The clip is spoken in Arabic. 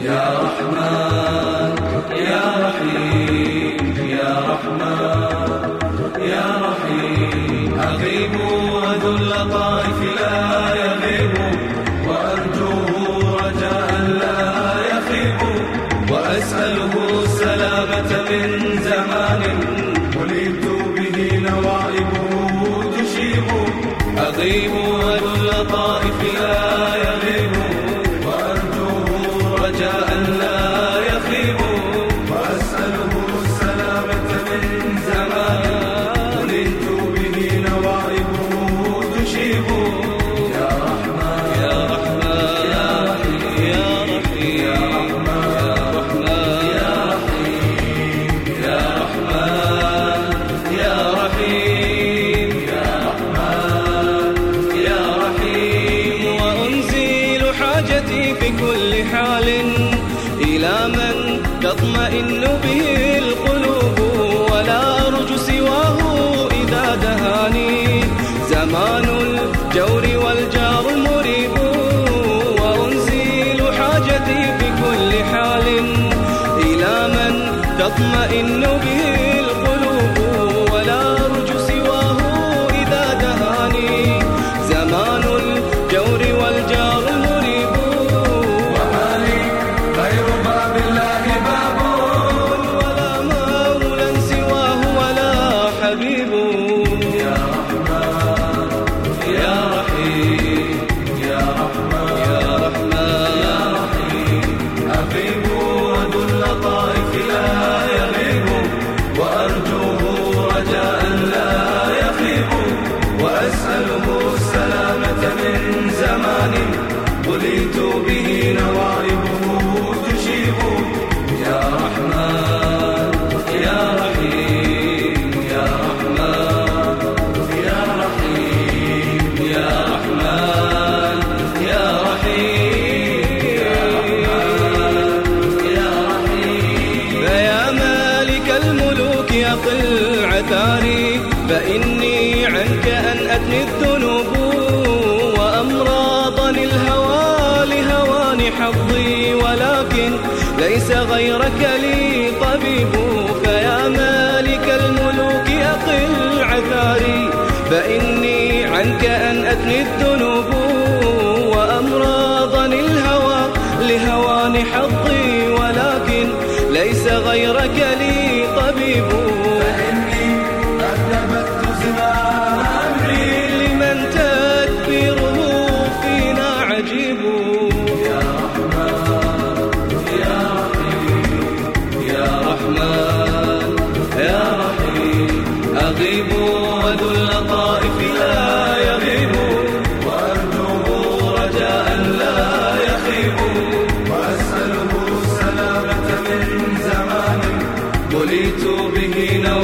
يا رحمن يا رحيم يا رحمن يا رحيم. أغيب وذو اللطائف لا يغيب، وأرجوه رجاء لا يخيب، وأسأله السلامة من زمان ولدت به نوائبه تشيب. أغيب وذو اللطائف لا يغيب، وأرجوه رجاء لا يخيب، وأسأله السلامة من زمان ولدت به نوائبه تشيب. يا رحمن يا رحمن يا رحيم يا رحيم يا رحمن يا رحيم يا رحمن يا رحيم يا رحمن يا رحيم. وأنزل حاجتي في كل حال إلى من تطمئن به القلوب، ولا أرجو سواه إذا دهاني زمان الجور والجار المريب. وأنزل حاجتي في كل حال إلى من تطمئن به القلوب، ولا أرجو سواه إذا دهاني زمان الجور والجار المريب. وما لي غير باب الله باب، ولا مولى سواه ولا حبيب. يا رحمن يا رحيم يا رحمن يا رحمن يا رحيم. أغيب وذو اللطائف لا يغيب، وأرجوه رجاء لا يخيب، وأسأله السلامة من زمان ولدت به نوائبه تشيب. يا رحمن يا رحيم يا رحمن يا رحيم يا رحمن يا رحيم يا رحمن يا رحيم. فيا مالك الملوك أقل عثاري، فإني عنك أن أدني الذنوب، وأمراضني الهوى لهوان حظي، ولكن ليس غيرك لي طبيب. فيا مالك الملوك أقل عثاري، فإني عنك أن أدني الذنوب، وأمراضني الهوى لهوان حظي، ولكن ليس غيرك لي طبيب. فإني قد نبذت زمام أمري لمن تدبيره فينا عجيب. يا رحمن يا رحيم يا رحمن يا رحيم. أغيب وذو اللطائف لا يغيب، وأرجوه رجاء لا يخيب، وأسأله السلامة من زمان ولدت به نوائبه